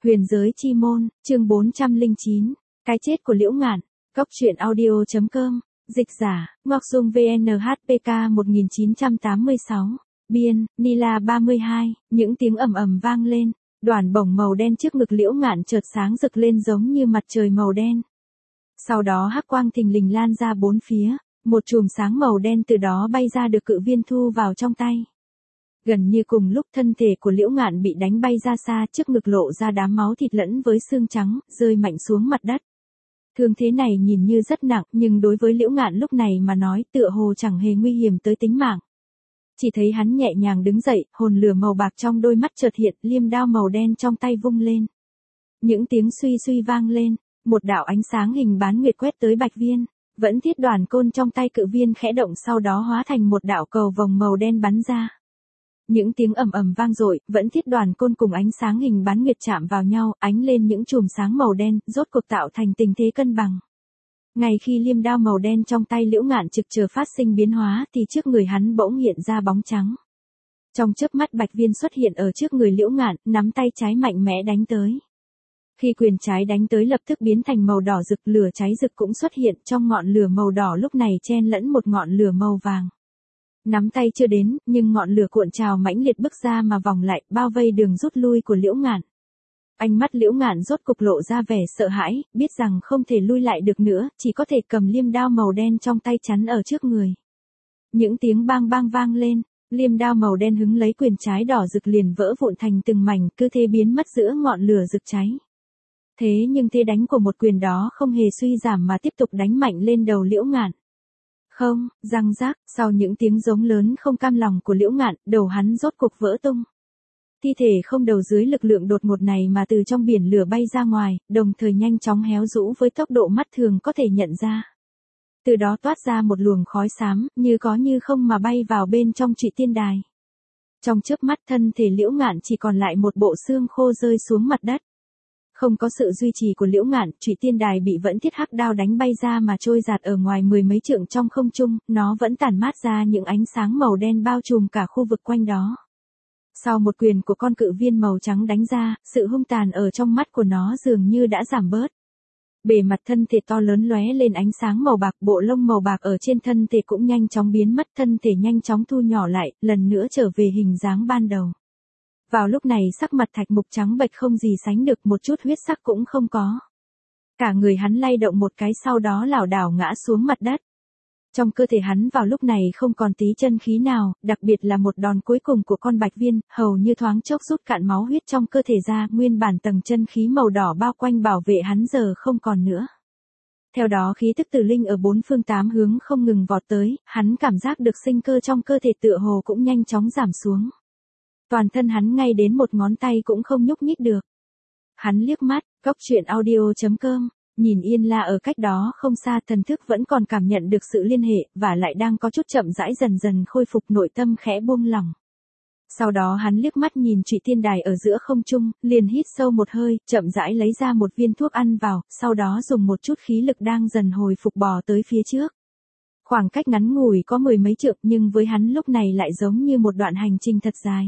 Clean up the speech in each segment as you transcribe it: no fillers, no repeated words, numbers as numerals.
Huyền giới chi môn, chương 409, cái chết của Liễu Ngạn, Cốc truyện audio.com, dịch giả, Ngọc Dung VNHPK 1986, biên, Nila 32, những tiếng ầm ầm vang lên, đoàn bổng màu đen trước ngực Liễu Ngạn chợt sáng rực lên giống như mặt trời màu đen. Sau đó hắc quang thình lình lan ra bốn phía, một chùm sáng màu đen từ đó bay ra được cự viên thu vào trong tay. Gần như cùng lúc thân thể của Liễu Ngạn bị đánh bay ra xa, trước ngực lộ ra đám máu thịt lẫn với xương trắng, rơi mạnh xuống mặt đất. Thương thế này nhìn như rất nặng, nhưng đối với Liễu Ngạn lúc này mà nói tựa hồ chẳng hề nguy hiểm tới tính mạng. Chỉ thấy hắn nhẹ nhàng đứng dậy, hồn lửa màu bạc trong đôi mắt chợt hiện, liêm đao màu đen trong tay vung lên. Những tiếng suy suy vang lên, một đạo ánh sáng hình bán nguyệt quét tới Bạch Viên, vẫn thiết đoàn côn trong tay cự viên khẽ động, sau đó hóa thành một đạo cầu vồng màu đen bắn ra. Những tiếng ầm ầm vang dội, vẫn thiết đoàn côn cùng ánh sáng hình bán nguyệt chạm vào nhau, ánh lên những chùm sáng màu đen, rốt cuộc tạo thành tình thế cân bằng. Ngay khi liêm đao màu đen trong tay Liễu Ngạn trực chờ phát sinh biến hóa thì trước người hắn bỗng hiện ra bóng trắng. Trong chớp mắt Bạch Viên xuất hiện ở trước người Liễu Ngạn, nắm tay trái mạnh mẽ đánh tới. Khi quyền trái đánh tới lập tức biến thành màu đỏ rực, lửa cháy rực cũng xuất hiện, trong ngọn lửa màu đỏ lúc này chen lẫn một ngọn lửa màu vàng. Nắm tay chưa đến, nhưng ngọn lửa cuộn trào mãnh liệt bức ra mà vòng lại, bao vây đường rút lui của Liễu Ngạn. Ánh mắt Liễu Ngạn rốt cục lộ ra vẻ sợ hãi, biết rằng không thể lui lại được nữa, chỉ có thể cầm liêm đao màu đen trong tay chắn ở trước người. Những tiếng bang bang vang lên, liêm đao màu đen hứng lấy quyền trái đỏ rực liền vỡ vụn thành từng mảnh, cứ thế biến mất giữa ngọn lửa rực cháy. Thế nhưng thế đánh của một quyền đó không hề suy giảm mà tiếp tục đánh mạnh lên đầu Liễu Ngạn. Không, răng rác, sau những tiếng giống lớn không cam lòng của Liễu Ngạn, đầu hắn rốt cục vỡ tung. Thi thể không đầu dưới lực lượng đột ngột này mà từ trong biển lửa bay ra ngoài, đồng thời nhanh chóng héo rũ với tốc độ mắt thường có thể nhận ra. Từ đó toát ra một luồng khói xám, như có như không mà bay vào bên trong Trụy Tiên Đài. Trong chớp mắt thân thể Liễu Ngạn chỉ còn lại một bộ xương khô rơi xuống mặt đất. Không có sự duy trì của Liễu Ngạn, Trụy Tiên Đài bị vẫn thiết hắc đao đánh bay ra mà trôi giạt ở ngoài mười mấy trượng trong không trung, nó vẫn tản mát ra những ánh sáng màu đen bao trùm cả khu vực quanh đó. Sau một quyền của con cự viên màu trắng đánh ra, sự hung tàn ở trong mắt của nó dường như đã giảm bớt. Bề mặt thân thể to lớn lóe lên ánh sáng màu bạc, bộ lông màu bạc ở trên thân thể cũng nhanh chóng biến mất, thân thể nhanh chóng thu nhỏ lại, lần nữa trở về hình dáng ban đầu. Vào lúc này sắc mặt Thạch Mục trắng bệch không gì sánh được, một chút huyết sắc cũng không có. Cả người hắn lay động một cái sau đó lảo đảo ngã xuống mặt đất. Trong cơ thể hắn vào lúc này không còn tí chân khí nào, đặc biệt là một đòn cuối cùng của con Bạch Viên, hầu như thoáng chốc rút cạn máu huyết trong cơ thể ra, nguyên bản tầng chân khí màu đỏ bao quanh bảo vệ hắn giờ không còn nữa. Theo đó khí tức tử linh ở bốn phương tám hướng không ngừng vọt tới, hắn cảm giác được sinh cơ trong cơ thể tựa hồ cũng nhanh chóng giảm xuống. Toàn thân hắn ngay đến một ngón tay cũng không nhúc nhích được. Hắn liếc mắt, Cốc truyện audio.com, nhìn Yên La ở cách đó không xa, thần thức vẫn còn cảm nhận được sự liên hệ, và lại đang có chút chậm rãi dần dần khôi phục, nội tâm khẽ buông lỏng. Sau đó hắn liếc mắt nhìn Trụy Tiên Đài ở giữa không trung, liền hít sâu một hơi, chậm rãi lấy ra một viên thuốc ăn vào, sau đó dùng một chút khí lực đang dần hồi phục bò tới phía trước. Khoảng cách ngắn ngủi có mười mấy trượng, nhưng với hắn lúc này lại giống như một đoạn hành trình thật dài.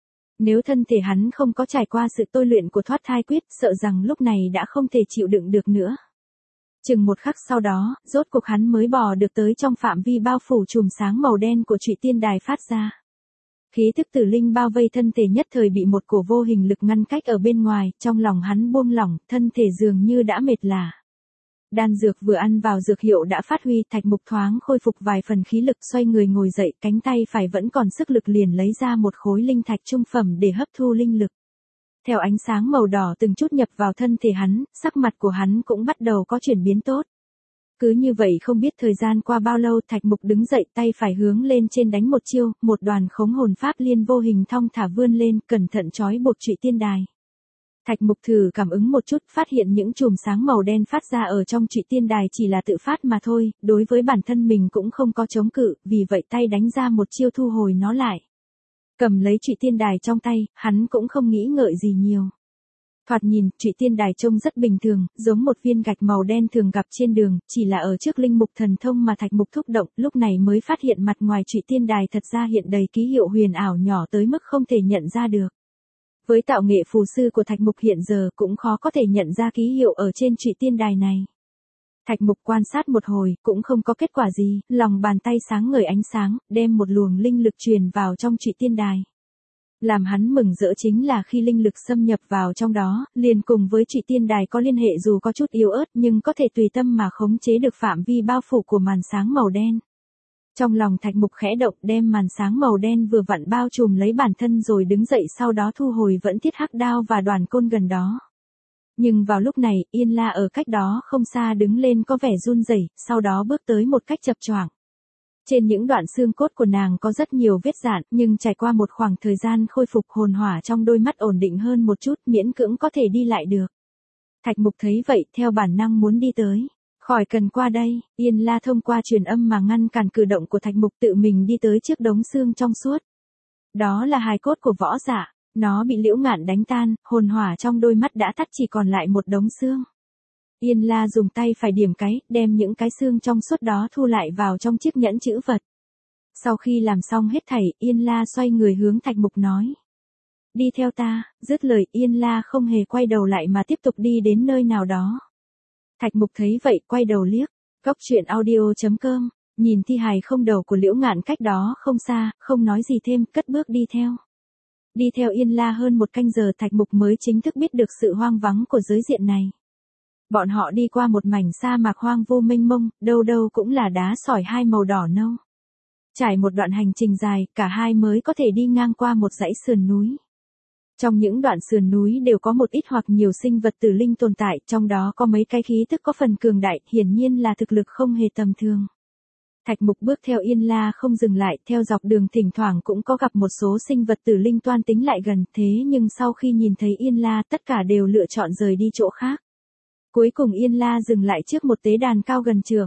Nếu thân thể hắn không có trải qua sự tôi luyện của thoát thai quyết, sợ rằng lúc này đã không thể chịu đựng được nữa. Chừng một khắc sau đó, rốt cuộc hắn mới bò được tới trong phạm vi bao phủ chùm sáng màu đen của Trụy Tiên Đài phát ra. Khí thức tử linh bao vây thân thể nhất thời bị một cổ vô hình lực ngăn cách ở bên ngoài, trong lòng hắn buông lỏng, thân thể dường như đã mệt lả. Đan dược vừa ăn vào dược hiệu đã phát huy, Thạch Mục thoáng khôi phục vài phần khí lực, xoay người ngồi dậy, cánh tay phải vẫn còn sức lực liền lấy ra một khối linh thạch trung phẩm để hấp thu linh lực. Theo ánh sáng màu đỏ từng chút nhập vào thân thể hắn, sắc mặt của hắn cũng bắt đầu có chuyển biến tốt. Cứ như vậy không biết thời gian qua bao lâu, Thạch Mục đứng dậy, tay phải hướng lên trên đánh một chiêu, một đoàn khống hồn pháp liên vô hình thong thả vươn lên, cẩn thận trói buộc Trụy Tiên Đài. Thạch Mục thử cảm ứng một chút, phát hiện những chùm sáng màu đen phát ra ở trong Trụy Tiên Đài chỉ là tự phát mà thôi, đối với bản thân mình cũng không có chống cự, vì vậy tay đánh ra một chiêu thu hồi nó lại. Cầm lấy Trụy Tiên Đài trong tay, hắn cũng không nghĩ ngợi gì nhiều. Thoạt nhìn, Trụy Tiên Đài trông rất bình thường, giống một viên gạch màu đen thường gặp trên đường, chỉ là ở trước linh mục thần thông mà Thạch Mục thúc động, lúc này mới phát hiện mặt ngoài Trụy Tiên Đài thật ra hiện đầy ký hiệu huyền ảo nhỏ tới mức không thể nhận ra được. Với tạo nghệ phù sư của Thạch Mục hiện giờ cũng khó có thể nhận ra ký hiệu ở trên trụy tiên đài này. Thạch Mục quan sát một hồi, cũng không có kết quả gì, lòng bàn tay sáng ngời ánh sáng, đem một luồng linh lực truyền vào trong trụy tiên đài. Làm hắn mừng rỡ chính là khi linh lực xâm nhập vào trong đó, liền cùng với trụy tiên đài có liên hệ dù có chút yếu ớt nhưng có thể tùy tâm mà khống chế được phạm vi bao phủ của màn sáng màu đen. Trong lòng Thạch Mục khẽ động đem màn sáng màu đen vừa vặn bao trùm lấy bản thân rồi đứng dậy sau đó thu hồi vẫn thiết hắc đao và đoàn côn gần đó. Nhưng vào lúc này, Yên La ở cách đó không xa đứng lên có vẻ run rẩy, sau đó bước tới một cách chập choạng. Trên những đoạn xương cốt của nàng có rất nhiều vết rạn, nhưng trải qua một khoảng thời gian khôi phục hồn hỏa trong đôi mắt ổn định hơn một chút, miễn cưỡng có thể đi lại được. Thạch Mục thấy vậy, theo bản năng muốn đi tới. Khỏi cần qua đây, Yên La thông qua truyền âm mà ngăn cản cử động của Thạch Mục tự mình đi tới trước đống xương trong suốt. Đó là hài cốt của Võ Dạ, nó bị Liễu Ngạn đánh tan, hồn hỏa trong đôi mắt đã tắt chỉ còn lại một đống xương. Yên La dùng tay phải điểm cái, đem những cái xương trong suốt đó thu lại vào trong chiếc nhẫn chữ vật. Sau khi làm xong hết thảy, Yên La xoay người hướng Thạch Mục nói. Đi theo ta, dứt lời Yên La không hề quay đầu lại mà tiếp tục đi đến nơi nào đó. Thạch Mục thấy vậy quay đầu liếc, Cốc Truyện Audio.com, nhìn thi hài không đầu của Liễu Ngạn cách đó không xa, không nói gì thêm, cất bước đi theo. Đi theo Yên La hơn một canh giờ Thạch Mục mới chính thức biết được sự hoang vắng của giới diện này. Bọn họ đi qua một mảnh sa mạc hoang vu mênh mông, đâu đâu cũng là đá sỏi hai màu đỏ nâu. Trải một đoạn hành trình dài, cả hai mới có thể đi ngang qua một dãy sườn núi. Trong những đoạn sườn núi đều có một ít hoặc nhiều sinh vật tử linh tồn tại, trong đó có mấy cái khí tức có phần cường đại, hiển nhiên là thực lực không hề tầm thường. Thạch Mục bước theo Yên La không dừng lại, theo dọc đường thỉnh thoảng cũng có gặp một số sinh vật tử linh toan tính lại gần, thế nhưng sau khi nhìn thấy Yên La tất cả đều lựa chọn rời đi chỗ khác. Cuối cùng Yên La dừng lại trước một tế đàn cao gần trượng.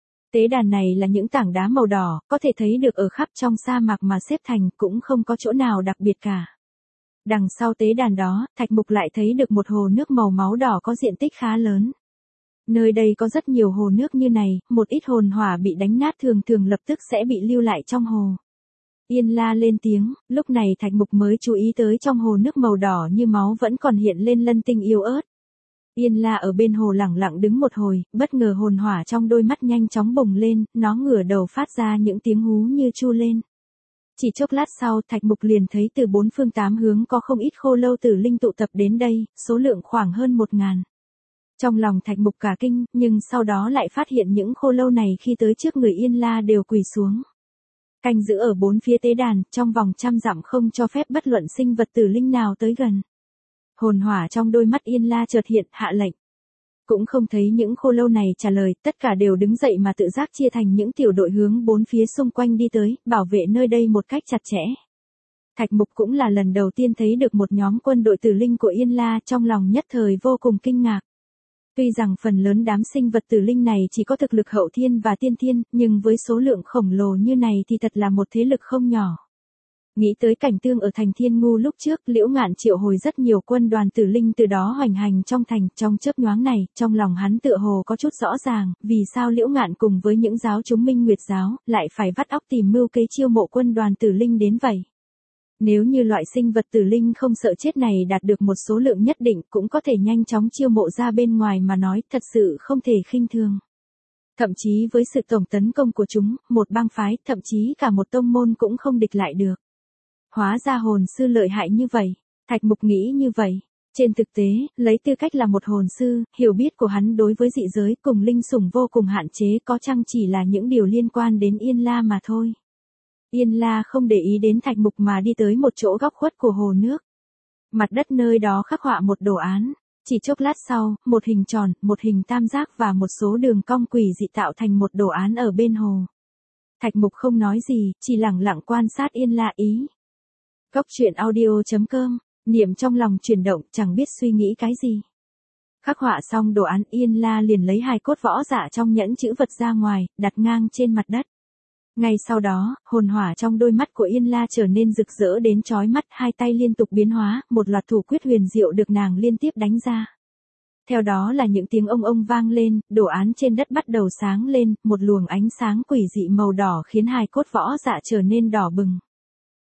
Tế đàn này là những tảng đá màu đỏ, có thể thấy được ở khắp trong sa mạc mà xếp thành, cũng không có chỗ nào đặc biệt cả. Đằng sau tế đàn đó, Thạch Mục lại thấy được một hồ nước màu máu đỏ có diện tích khá lớn. Nơi đây có rất nhiều hồ nước như này, một ít hồn hỏa bị đánh nát thường thường lập tức sẽ bị lưu lại trong hồ. Yên La lên tiếng, lúc này Thạch Mục mới chú ý tới trong hồ nước màu đỏ như máu vẫn còn hiện lên lân tinh yếu ớt. Yên La ở bên hồ lẳng lặng đứng một hồi, bất ngờ hồn hỏa trong đôi mắt nhanh chóng bùng lên, nó ngửa đầu phát ra những tiếng hú như chu lên. Chỉ chốc lát sau, Thạch Mục liền thấy từ bốn phương tám hướng có không ít khô lâu tử linh tụ tập đến đây, số lượng khoảng hơn 1000. Trong lòng Thạch Mục cả kinh, nhưng sau đó lại phát hiện những khô lâu này khi tới trước người Yên La đều quỳ xuống. Canh giữ ở bốn phía tế đàn, trong vòng 100 dặm không cho phép bất luận sinh vật tử linh nào tới gần. Hồn hỏa trong đôi mắt Yên La chợt hiện, hạ lệnh. Cũng không thấy những khô lâu này trả lời, tất cả đều đứng dậy mà tự giác chia thành những tiểu đội hướng bốn phía xung quanh đi tới, bảo vệ nơi đây một cách chặt chẽ. Thạch Mục cũng là lần đầu tiên thấy được một nhóm quân đội tử linh của Yên La, trong lòng nhất thời vô cùng kinh ngạc. Tuy rằng phần lớn đám sinh vật tử linh này chỉ có thực lực hậu thiên và tiên thiên, nhưng với số lượng khổng lồ như này thì thật là một thế lực không nhỏ. Nghĩ tới cảnh tương ở thành Thiên Ngu lúc trước, Liễu Ngạn triệu hồi rất nhiều quân đoàn tử linh từ đó hoành hành trong thành, trong chớp nhoáng này, trong lòng hắn tựa hồ có chút rõ ràng, vì sao Liễu Ngạn cùng với những giáo chúng Minh Nguyệt giáo, lại phải vắt óc tìm mưu kế chiêu mộ quân đoàn tử linh đến vậy. Nếu như loại sinh vật tử linh không sợ chết này đạt được một số lượng nhất định, cũng có thể nhanh chóng chiêu mộ ra bên ngoài mà nói, thật sự không thể khinh thường. Thậm chí với sự tổng tấn công của chúng, một bang phái, thậm chí cả một tông môn cũng không địch lại được. Hóa ra hồn sư lợi hại như vậy, Thạch Mục nghĩ như vậy. Trên thực tế, lấy tư cách là một hồn sư, hiểu biết của hắn đối với dị giới cùng linh sủng vô cùng hạn chế, có chăng chỉ là những điều liên quan đến Yên La mà thôi. Yên La không để ý đến Thạch Mục mà đi tới một chỗ góc khuất của hồ nước. Mặt đất nơi đó khắc họa một đồ án. Chỉ chốc lát sau, một hình tròn, một hình tam giác và một số đường cong quỷ dị tạo thành một đồ án ở bên hồ. Thạch Mục không nói gì, chỉ lặng lặng quan sát Yên La ý. Cốc Truyện Audio.com, niệm trong lòng chuyển động, chẳng biết suy nghĩ cái gì. Khắc họa xong đồ án, Yên La liền lấy hài cốt Võ Dạ trong nhẫn chữ vật ra ngoài, đặt ngang trên mặt đất. Ngay sau đó, hồn hỏa trong đôi mắt của Yên La trở nên rực rỡ đến chói mắt, hai tay liên tục biến hóa, một loạt thủ quyết huyền diệu được nàng liên tiếp đánh ra. Theo đó là những tiếng ông ông vang lên, đồ án trên đất bắt đầu sáng lên, một luồng ánh sáng quỷ dị màu đỏ khiến hài cốt Võ Dạ trở nên đỏ bừng.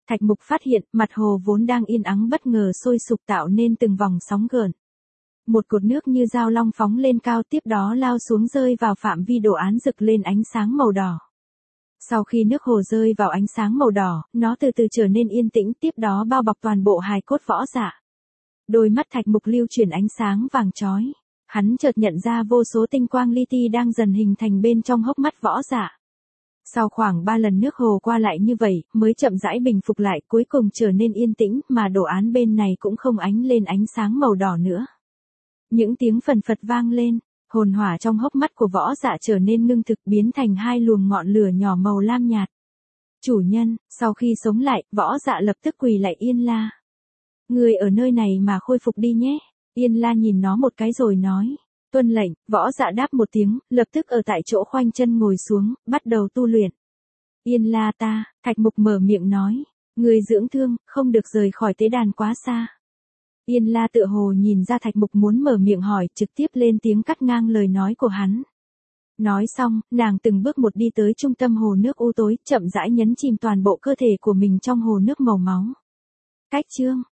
Thạch Mục phát hiện, mặt hồ vốn đang yên ắng bất ngờ sôi sục tạo nên từng vòng sóng gợn. Một cột nước như dao long phóng lên cao tiếp đó lao xuống rơi vào phạm vi đồ án rực lên ánh sáng màu đỏ. Sau khi nước hồ rơi vào ánh sáng màu đỏ, nó từ từ trở nên yên tĩnh tiếp đó bao bọc toàn bộ hài cốt Võ Dạ. Đôi mắt Thạch Mục lưu chuyển ánh sáng vàng chói. Hắn chợt nhận ra vô số tinh quang li ti đang dần hình thành bên trong hốc mắt Võ Dạ. Sau khoảng 3 lần nước hồ qua lại như vậy, mới chậm rãi bình phục lại cuối cùng trở nên yên tĩnh mà đồ án bên này cũng không ánh lên ánh sáng màu đỏ nữa. Những tiếng phần phật vang lên, hồn hỏa trong hốc mắt của Võ Dạ trở nên ngưng thực biến thành 2 luồng ngọn lửa nhỏ màu lam nhạt. Chủ nhân, sau khi sống lại, Võ Dạ lập tức quỳ lại Yên La. Người ở nơi này mà khôi phục đi nhé. Yên La nhìn nó một cái rồi nói. Tuân lệnh, Võ Dạ đáp một tiếng, lập tức ở tại chỗ khoanh chân ngồi xuống, bắt đầu tu luyện. Yên La ta, Thạch Mục mở miệng nói. Người dưỡng thương, không được rời khỏi tế đàn quá xa. Yên La tựa hồ nhìn ra Thạch Mục muốn mở miệng hỏi, trực tiếp lên tiếng cắt ngang lời nói của hắn. Nói xong, nàng từng bước một đi tới trung tâm hồ nước u tối, chậm rãi nhấn chìm toàn bộ cơ thể của mình trong hồ nước màu máu. Cách chương